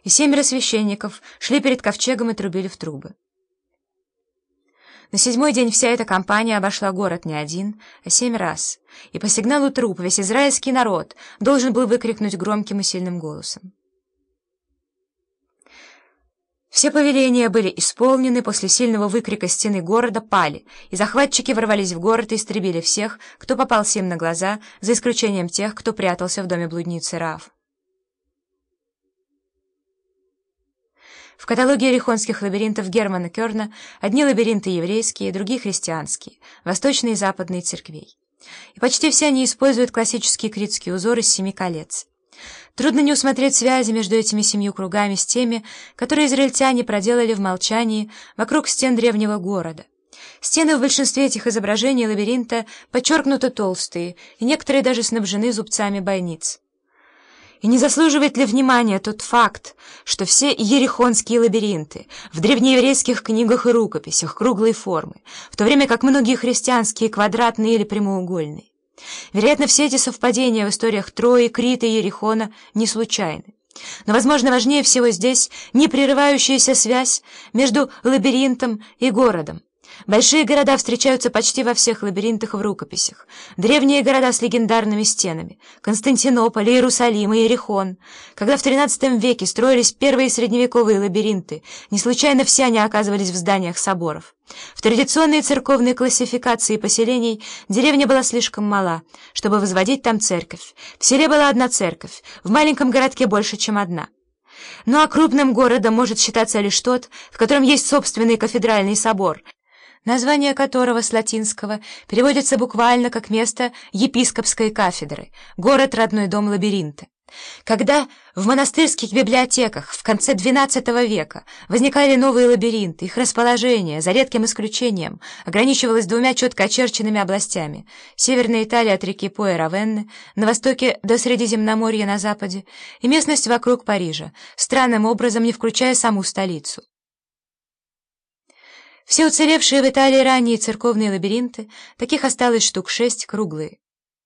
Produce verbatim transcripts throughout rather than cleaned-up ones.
и семеро священников шли перед ковчегом и трубили в трубы. На седьмой день вся эта компания обошла город не один, а семь раз, и по сигналу труб весь израильский народ должен был выкрикнуть громким и сильным голосом. Все повеления были исполнены, после сильного выкрика стены города пали, и захватчики ворвались в город и истребили всех, кто попался им на глаза, за исключением тех, кто прятался в доме блудницы Раав. В каталоге иерихонских лабиринтов Германа Керна одни лабиринты еврейские, другие христианские, восточные и западные церквей. И почти все они используют классический критский узор из семи колец. Трудно не усмотреть связи между этими семью кругами с теми, которые израильтяне проделали в молчании вокруг стен древнего города. Стены в большинстве этих изображений лабиринта подчеркнуто толстые, и некоторые даже снабжены зубцами бойниц. И не заслуживает ли внимания тот факт, что все иерихонские лабиринты в древнееврейских книгах и рукописях круглой формы, в то время как многие христианские квадратные или прямоугольные? Вероятно, все эти совпадения в историях Трои, Крита и Иерихона не случайны. Но, возможно, важнее всего здесь непрерывающаяся связь между лабиринтом и городом. Большие города встречаются почти во всех лабиринтах в рукописях. Древние города с легендарными стенами — Константинополь, Иерусалим и Иерихон. Когда в тринадцатом веке строились первые средневековые лабиринты, не случайно все они оказывались в зданиях соборов. В традиционной церковной классификации поселений деревня была слишком мала, чтобы возводить там церковь. В селе была одна церковь, в маленьком городке больше, чем одна. Ну а крупным городом может считаться лишь тот, в котором есть собственный кафедральный собор, название которого с латинского переводится буквально как место епископской кафедры, город — родной дом лабиринта. Когда в монастырских библиотеках в конце двенадцатого века возникали новые лабиринты, их расположение, за редким исключением, ограничивалось двумя четко очерченными областями — Северная Италия от реки По и Равенны, на востоке до Средиземноморья на западе, и местность вокруг Парижа, странным образом не включая саму столицу. Все уцелевшие в Италии ранние церковные лабиринты, таких осталось штук шесть, круглые.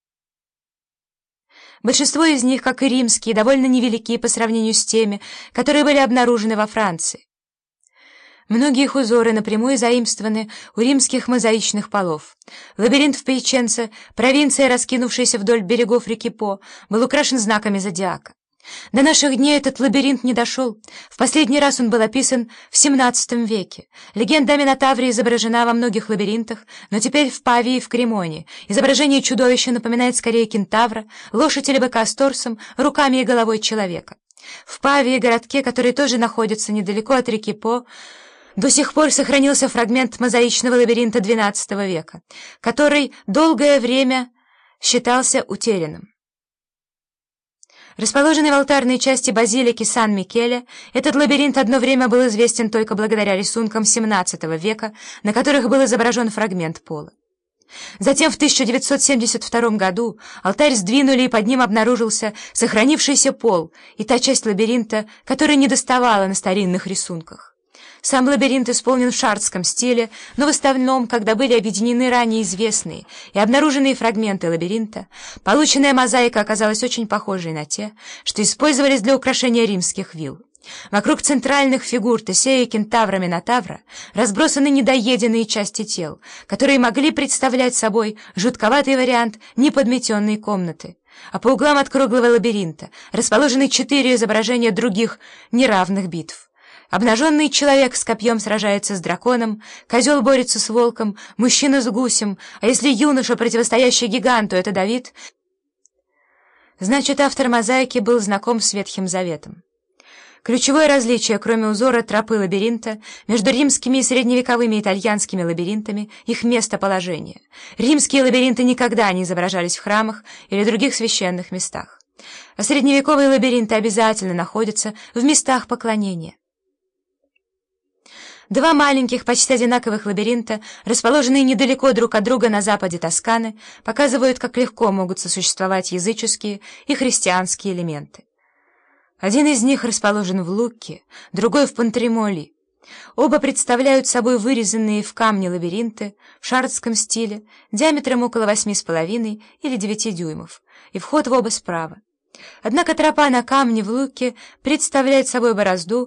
Большинство из них, как и римские, довольно невелики по сравнению с теми, которые были обнаружены во Франции. Многие их узоры напрямую заимствованы у римских мозаичных полов. Лабиринт в Пьяченце, провинция, раскинувшаяся вдоль берегов реки По, был украшен знаками зодиака. До наших дней этот лабиринт не дошел. В последний раз он был описан в семнадцатом веке. Легенда о Минотавре изображена во многих лабиринтах, но теперь в Павии и в Кремоне изображение чудовища напоминает скорее кентавра, лошадь или быка с торсом, руками и головой человека. В Павии, городке, который тоже находится недалеко от реки По, до сих пор сохранился фрагмент мозаичного лабиринта двенадцатого века, который долгое время считался утерянным. Расположенный в алтарной части базилики Сан-Микеле, этот лабиринт одно время был известен только благодаря рисункам семнадцатого века, на которых был изображен фрагмент пола. Затем в тысяча девятьсот семьдесят втором году алтарь сдвинули, и под ним обнаружился сохранившийся пол и та часть лабиринта, которая недоставала на старинных рисунках. Сам лабиринт исполнен в шартском стиле, но в остальном, когда были объединены ранее известные и обнаруженные фрагменты лабиринта, полученная мозаика оказалась очень похожей на те, что использовались для украшения римских вилл. Вокруг центральных фигур Тесея, Кентавра, Минотавра разбросаны недоеденные части тел, которые могли представлять собой жутковатый вариант неподметенной комнаты. А по углам от круглого лабиринта расположены четыре изображения других неравных битв. Обнаженный человек с копьем сражается с драконом, козел борется с волком, мужчина с гусем, а если юноша, противостоящий гиганту, это Давид, значит, автор мозаики был знаком с Ветхим Заветом. Ключевое различие, кроме узора тропы лабиринта, между римскими и средневековыми итальянскими лабиринтами — их местоположение. Римские лабиринты никогда не изображались в храмах или других священных местах, а средневековые лабиринты обязательно находятся в местах поклонения. Два маленьких, почти одинаковых лабиринта, расположенные недалеко друг от друга на западе Тосканы, показывают, как легко могут сосуществовать языческие и христианские элементы. Один из них расположен в Лукке, другой — в Пантремоли. Оба представляют собой вырезанные в камне лабиринты в шартском стиле, диаметром около восьми с половиной или девяти дюймов, и вход в оба справа. Однако тропа на камне в луке представляет собой борозду,